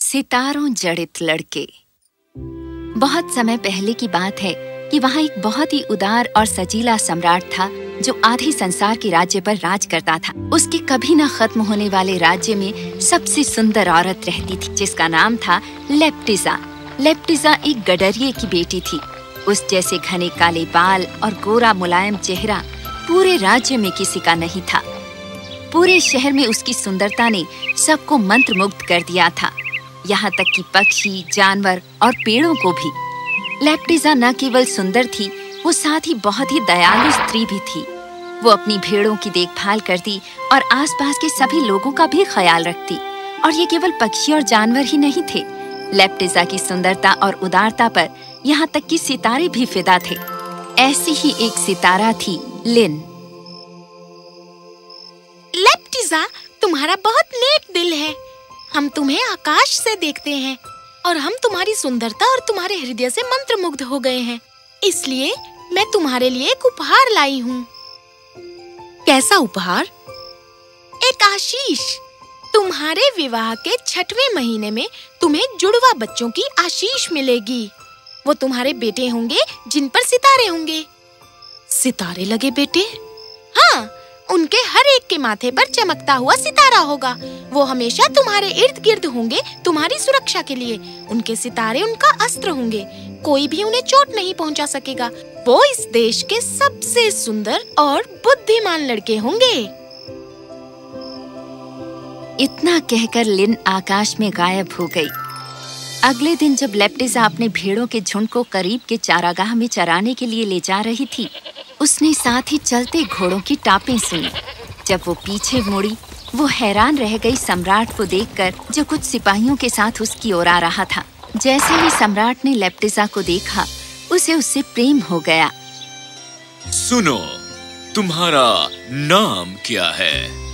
सितारों जड़ित लड़के। बहुत समय पहले की बात है कि वहाँ एक बहुत ही उदार और सजीला सम्राट था जो आधे संसार के राज्य पर राज करता था। उसके कभी न खत्म होने वाले राज्य में सबसे सुंदर औरत रहती थी जिसका नाम था लेप्टिजा। लेप्टिजा एक गडरिये की बेटी थी। उस जैसे घने काले बाल और गोरा मुलायम चेहरा पूरे राज्य में किसी का नहीं था। पूरे शहर में उसकी सुंदरता ने सबको मंत्रमुग्ध कर दिया था, यहाँ तक कि पक्षी, जानवर और पेड़ों को भी। लेप्टिजा न केवल सुंदर थी, वो साथ ही बहुत ही दयालु स्त्री भी थी। वो अपनी भेड़ों की देखभाल करती और आसपास के सभी लोगों का भी ख्याल रखती। और ये केवल पक्षी और जानवर ही नहीं थे। लेप्टिजा की सुंदरता और उदारता पर यहाँ तक कि सितारे भी फिदा थे। ऐसी ही एक सितारा थी लिन। लेप्टिजा, तुम्हारा बहुत नेक दिल है। हम तुम्हें आकाश से देखते हैं और हम तुम्हारी सुंदरता और तुम्हारे हृदय से मंत्रमुग्ध हो गए हैं। इसलिए मैं तुम्हारे लिए एक उपहार लाई हूँ। कैसा उपहार? एक आशीष। तुम्हारे विवाह के 6वें महीने में तुम्हें जुड़वा बच्चों की आशीष मिलेगी। वो तुम्हारे बेटे होंगे जिन पर सितारे होंगे। सितारे लगे बेटे? हाँ, उनके हर एक के माथे पर चमकता हुआ सितारा होगा। वो हमेशा तुम्हारे इर्द गिर्द होंगे तुम्हारी सुरक्षा के लिए। उनके सितारे उनका अस्त्र होंगे। कोई भी उन्हें चोट नहीं पहुंचा सकेगा। वो इस देश के सबसे सुंदर और बुद्धिमान लड़के होंगे। इतना कहकर लिन आकाश में गायब हो गई। अगले दिन जब लेप्टिजा अपने भेड़ों के झुंड को करीब के चारागाह में चराने के लिए ले जा रही थी, उसने साथ ही चलते घोड़ों की टापें सुनी। जब वो पीछे मुड़ी, वो हैरान रह गई सम्राट को देखकर जो कुछ सिपाहियों के साथ उसकी ओर आ रहा था। जैसे ही सम्राट ने लेप्टिजा को देखा, उसे उससे प्रेम हो गया। सुनो, तुम्हारा नाम क्या है?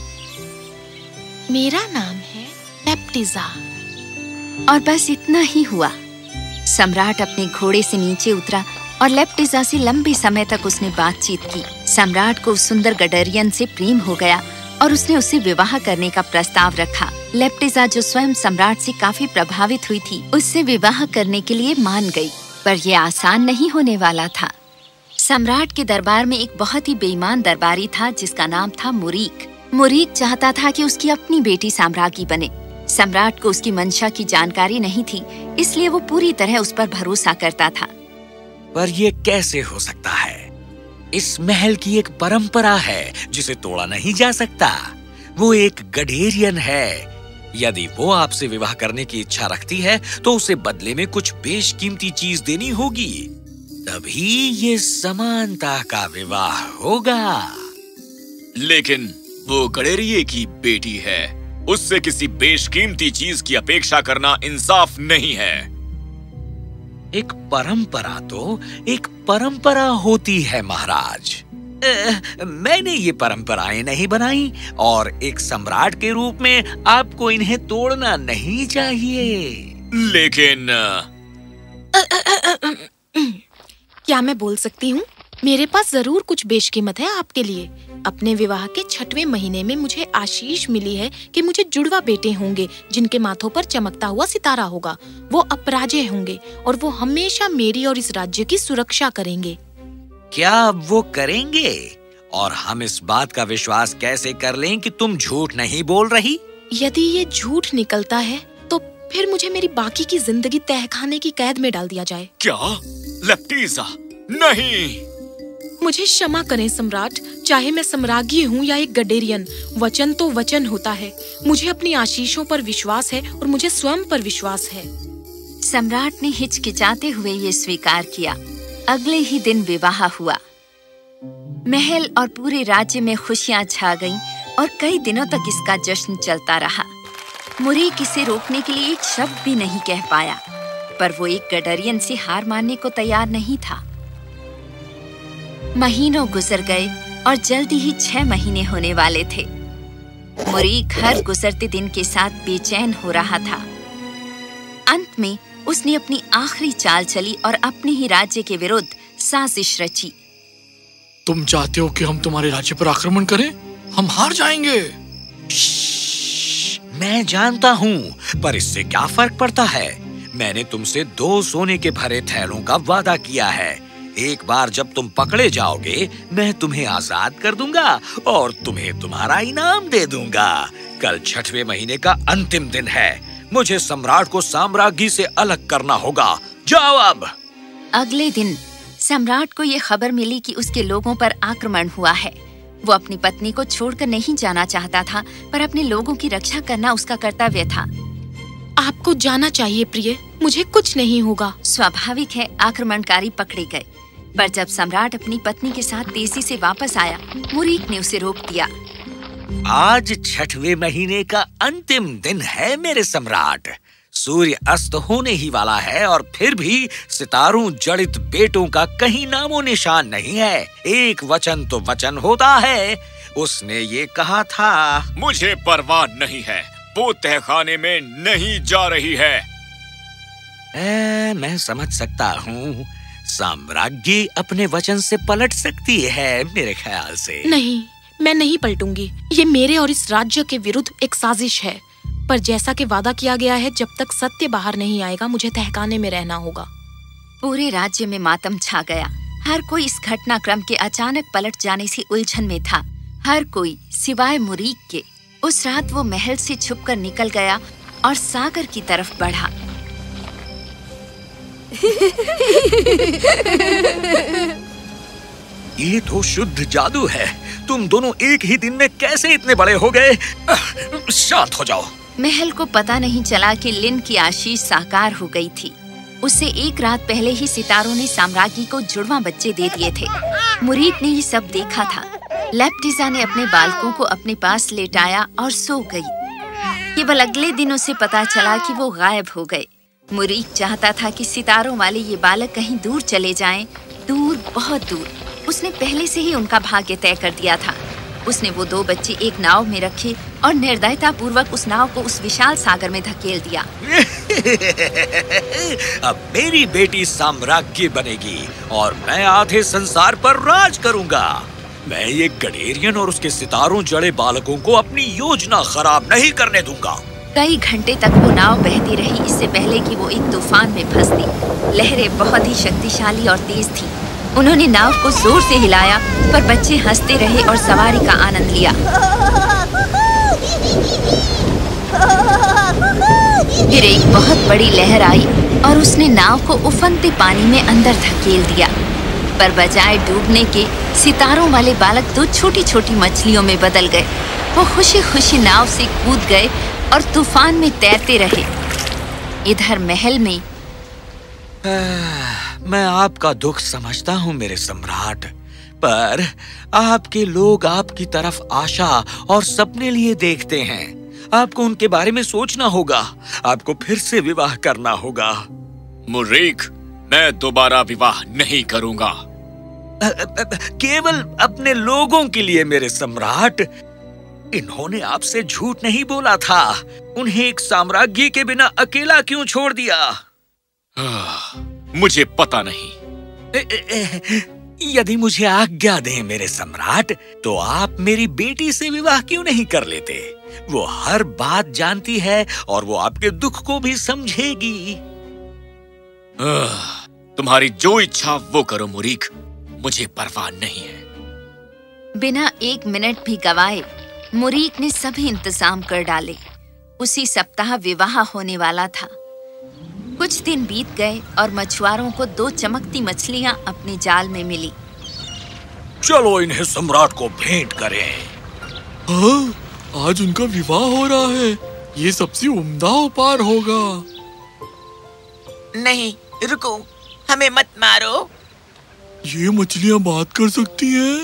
मेरा नाम है लेप्टिजा। और बस इतना ही हुआ। सम्राट अपने घोड़े से नीचे उतरा और लेप्टिजा से लंबे समय तक उसने बातचीत की। सम्राट को उस सुंदर गडरियन से प्रेम हो गया और उसने उससे विवाह करने का प्रस्ताव रखा। लेप्टिजा, जो स्वयं सम्राट से काफी प्रभावित हुई थी, उससे विवाह करने के लिए मान गई। पर यह आसान नहीं होने वाला था। सम्राट के दरबार में एक बहुत ही बेईमान दरबारी था जिसका नाम था मुरीक। मुरीक चाहता था कि उसकी अपनी बेटी साम्राज्ञी बने। सम्राट को उसकी मंशा की जानकारी नहीं थी, इसलिए वो पूरी तरह उस पर भरोसा करता था। पर ये कैसे हो सकता है? इस महल की एक परंपरा है जिसे तोड़ा नहीं जा सकता। वो एक गडेरियन है। यदि वो आपसे विवाह करने की इच्छा रखती है तो उसे बदले में कुछ बेशकीमती चीज देनी होगी, तभी ये समानता का विवाह होगा। लेकिन वो गडेरिये की बेटी है, उससे किसी बेशकीमती चीज की अपेक्षा करना इंसाफ नहीं है। एक परंपरा तो एक परंपरा होती है महाराज। मैंने ये परंपराएं नहीं बनाई और एक सम्राट के रूप में आपको इन्हें तोड़ना नहीं चाहिए। लेकिन क्या मैं बोल सकती हूँ? मेरे पास जरूर कुछ बेशकीमत है आपके लिए। अपने विवाह के 6वें महीने में मुझे आशीष मिली है कि मुझे जुड़वा बेटे होंगे जिनके माथों पर चमकता हुआ सितारा होगा। वो अपराजेय होंगे और वो हमेशा मेरी और इस राज्य की सुरक्षा करेंगे। क्या वो करेंगे? और हम इस बात का विश्वास कैसे कर लें कि तुम झूठ नहीं बोल रही? यदि ये झूठ निकलता है तो फिर मुझे मेरी बाकी की जिंदगी तहखाने की कैद में डाल दिया जाए। क्या? लेप्टिजा, नहीं! मुझे क्षमा करें सम्राट। चाहे मैं सम्राज्ञी हूँ या एक गडेरियन, वचन तो वचन होता है। मुझे अपनी आशीषों पर विश्वास है और मुझे स्वयं पर विश्वास है। सम्राट ने हिचकिचाते हुए ये स्वीकार किया। अगले ही दिन विवाह हुआ। महल और पूरे राज्य में खुशियां छा गईं और कई दिनों तक इसका जश्न चलता रहा। मुरीक इसे रोकने के लिए एक शब्द भी नहीं कह पाया, पर वो एक गडरियन से हार मानने को तैयार नहीं था। महीनों गुजर गए और जल्दी ही 6 महीने होने वाले थे। मुरीक हर गुजरते दिन के साथ बेचैन हो रहा था। अंत में उसने अपनी आखिरी चाल चली और अपने ही राज्य के विरुद्ध साजिश रची। तुम चाहते हो कि हम तुम्हारे राज्य पर आक्रमण करें? हम हार जाएंगे। मैं जानता हूँ, पर इससे क्या फर्क पड़ता है? मैंने तुमसे 2 सोने के भरे थैलों का वादा किया है। एक बार जब तुम पकड़े जाओगे, मैं तुम्हें आजाद कर दूंगा और तुम्हें तुम्हारा इनाम दे दूंगा। कल 6वें महीने का अंतिम दिन है। मुझे सम्राट को साम्राज्ञी से अलग करना होगा। जाओ अब। अगले दिन सम्राट को ये खबर मिली कि उसके लोगों पर आक्रमण हुआ है। वो अपनी पत्नी को छोड़कर नहीं जाना चाहता था, पर अपने लोगों की रक्षा करना उसका कर्तव्य था। आपको जाना चाहिए प्रिय, मुझे कुछ नहीं होगा। स्वाभाविक है, आक्रमणकारी पकड़े गए, पर जब सम्राट अपनी पत्नी के साथ तेजी से वापस आया, मुरीक ने उसे रोक दिया। आज 6वें महीने का अंतिम दिन है मेरे सम्राट। सूर्य अस्त होने ही वाला है और फिर भी सितारों जड़ित बेटों का कहीं नामो निशान नहीं है। एक वचन तो वचन होता है। उसने ये कहा था, मुझे परवाह नहीं है, वो तहखाने में नहीं जा रही है। मैं समझ सकता हूँ, साम्राज्ञी अपने वचन से पलट सकती है मेरे ख्याल से। नहीं, मैं नहीं पलटूंगी। ये मेरे और इस राज्य के विरुद्ध एक साजिश है। पर जैसा कि वादा किया गया है, जब तक सत्य बाहर नहीं आएगा, मुझे तहखाने में रहना होगा। पूरे राज्य में मातम छा गया। हर कोई इस घटनाक्रम के अचानक पलट जाने से उलझन में था। हर कोई सिवाय मुरीक के। उस रात वो महल से छुपकर निकल गया और सागर की तरफ बढ़ा। ये तो शुद्ध जादू है। तुम दोनों एक ही दिन में कैसे इतने बड़े हो गए? शांत हो जाओ। महल को पता नहीं चला कि लिन की आशीष साकार हो गई थी। उससे एक रात पहले ही सितारों ने साम्राज्ञी को जुड़वा बच्चे दे दिए थे। मुरीक ने ये सब देखा था। लेप्टिजा ने अपने बालकों को अपने पास लेटाया और सो गई। केवल अगले दिन उसे पता चला कि वो गायब हो गए। मुरीक चाहता था कि सितारों वाले ये बालक कहीं दूर चले जाएं, दूर, बहुत दूर। उसने पहले से ही उनका भाग्य तय कर दिया था। उसने वो 2 बच्चे एक नाव में रखे और निर्दयता पूर्वक उस नाव को उस विशाल सागर में धकेल दिया। अब मेरी बेटी साम्राज्ञी बनेगी और मैं आधे संसार पर राज करूंगा। मैं ये गडेरियन और उसके सितारों जड़े बालकों को अपनी योजना खराब नहीं करने दूंगा। कई घंटे तक वो नाव बहती रही, इससे पहले कि वो एक तूफान में फंसती। लहरें बहुत ही शक्तिशाली और तेज थी। उन्होंने नाव को जोर से हिलाया, पर बच्चे हंसते रहे और सवारी का आनंद लिया। फिर एक बहुत बड़ी लहर आई और उसने नाव को उफनते पानी में अंदर धकेल दिया। पर बजाय डूबने के, सितारों वाले बालक 2 छोटी-छोटी मछलियों में बदल गए। वो खुशी-खुशी नाव से कूद गए और तूफान में तैरते रहे। इधर महल में मैं आपका दुख समझता हूँ मेरे सम्राट, पर आपके लोग आपकी तरफ आशा और सपने लिए देखते हैं। आपको उनके बारे में सोचना होगा। आपको फिर से विवाह करना होगा। मुरीक, मैं दोबारा विवाह नहीं करूंगा। केवल अपने लोगों के लिए मेरे सम्राट। इन्होंने आपसे झूठ नहीं बोला था। उन्हें एक साम्राज्ञी के बिना अकेला क्यों छोड़ दिया? मुझे पता नहीं। यदि मुझे आज्ञा दें मेरे सम्राट, तो आप मेरी बेटी से विवाह क्यों नहीं कर लेते? वो हर बात जानती है और वो आपके दुख को भी समझेगी। तुम्हारी जो इच्छा वो करो मुरीक, मुझे परवाह नहीं है। बिना 1 मिनट भी गवाए मुरीक ने सभी इंतजाम कर डाले। उसी सप्ताह विवाह होने वाला था। कुछ दिन बीत गए और मछुआरों को 2 चमकती मछलियां अपने जाल में मिली। चलो इन्हें सम्राट को भेंट करें। हाँ, आज उनका विवाह हो रहा है। ये सबसे उम्दा उपहार होगा। नहीं, रुको, हमें मत मारो। ये मछलियाँ बात कर सकती हैं?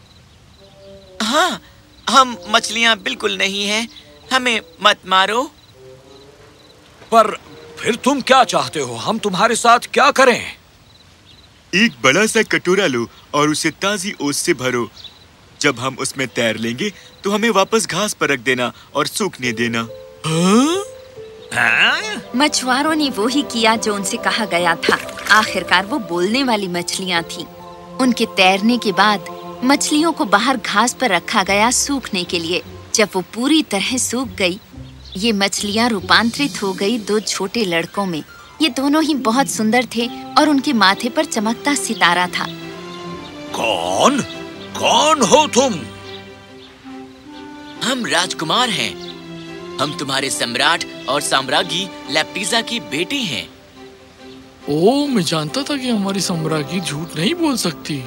हाँ, हम मछलियाँ बिल्कुल नहीं हैं। हमें मत मारो। पर फिर तुम क्या चाहते हो? हम तुम्हारे साथ क्या करें? एक बड़ा सा कटोरा लो और उसे ताजी ओस से भरो। जब हम उसमें तैर लेंगे तो हमें वापस घास पर रख देना और सूखने देना। हाँ? मछुआरों ने वो ही किया जो उनसे कहा गया था। आखिरकार वो बोलने वाली मछलियाँ थीं। उनके तैरने के बाद मछलियों को बाहर घास पर रखा गया सूखने के लिए। जब वो पूरी तरह सूख गई, ये मछलियाँ रूपांतरित हो गई 2 छोटे लड़कों में। ये दोनों ही बहुत सुंदर थे और उनके माथे पर चमकता सितारा था। कौन? कौन हो तुम? हम राजकुमार हैं। हम तुम्हारे सम्राट और साम्राज्ञी लेप्टिजा की बेटी हैं। ओह, मैं जानता था कि हमारी सम्राज्ञी झूठ नहीं बोल सकती।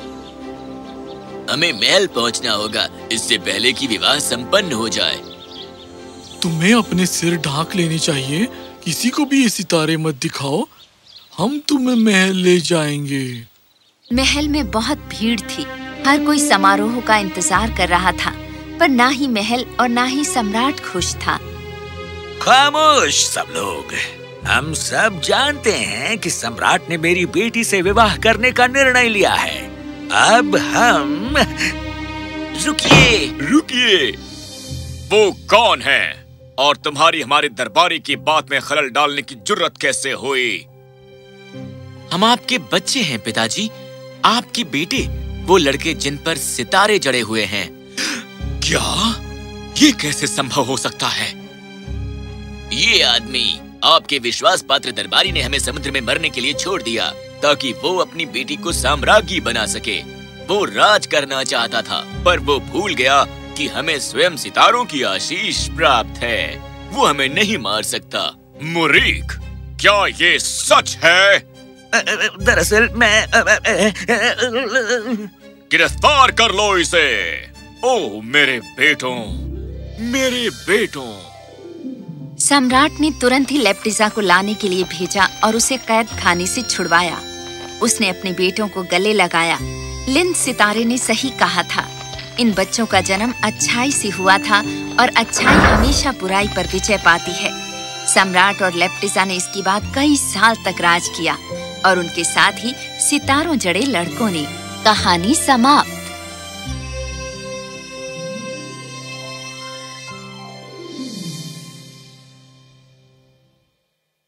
हमें महल पहुंचना होगा, इससे पहले कि विवाह संपन्न हो जाए। तुम्हें अपने सिर ढांक लेनी चाहिए। किसी को भी ये सितारे मत दिखाओ। हम तुम्हें महल ले जाएंगे। महल में बहुत भीड़ थी। हर कोई समारोह का इंतजार कर रहा था, पर ना ही महल और ना ही सम्राट खुश था। खामोश सब लोग। हम सब जानते हैं कि सम्राट ने मेरी बेटी से विवाह करने का निर्णय लिया है। अब हम... रुकिए। वो कौन है और तुम्हारी हमारे दरबारी की बात में खलल डालने की जुर्रत कैसे हुई? हम आपके बच्चे हैं पिताजी, आपके बेटे, वो लड़के जिन पर सितारे जड़े हुए हैं। क्या? ये कैसे संभव हो सकता है? ये आदमी, आपके विश्वास पात्र दरबारी ने हमें समुद्र में मरने के लिए छोड़ दिया ताकि वो अपनी बेटी को साम्राज्ञी बना सके। वो राज करना चाहता था, पर वो भूल गया कि हमें स्वयं सितारों की आशीष प्राप्त है। वो हमें नहीं मार सकता। मुरीख, क्या ये सच है? दरअसल मैं... गिरफ्तार कर लो इसे। ओह मेरे बेटों। सम्राट ने तुरंत ही लेप्टिजा को लाने के लिए भेजा और उसे कैद खाने से छुड़वाया। उसने अपने बेटों को गले लगाया। लिंद सितारे ने सही कहा था। इन बच्चों का जन्म अच्छाई से हुआ था और अच्छाई हमेशा बुराई पर विजय पाती है। सम्राट और लेप्टिजा ने इसके बाद कई साल तक राज किया और उनके साथ ही सितारों जड़े लड़कों ने। कहानी समाप्त।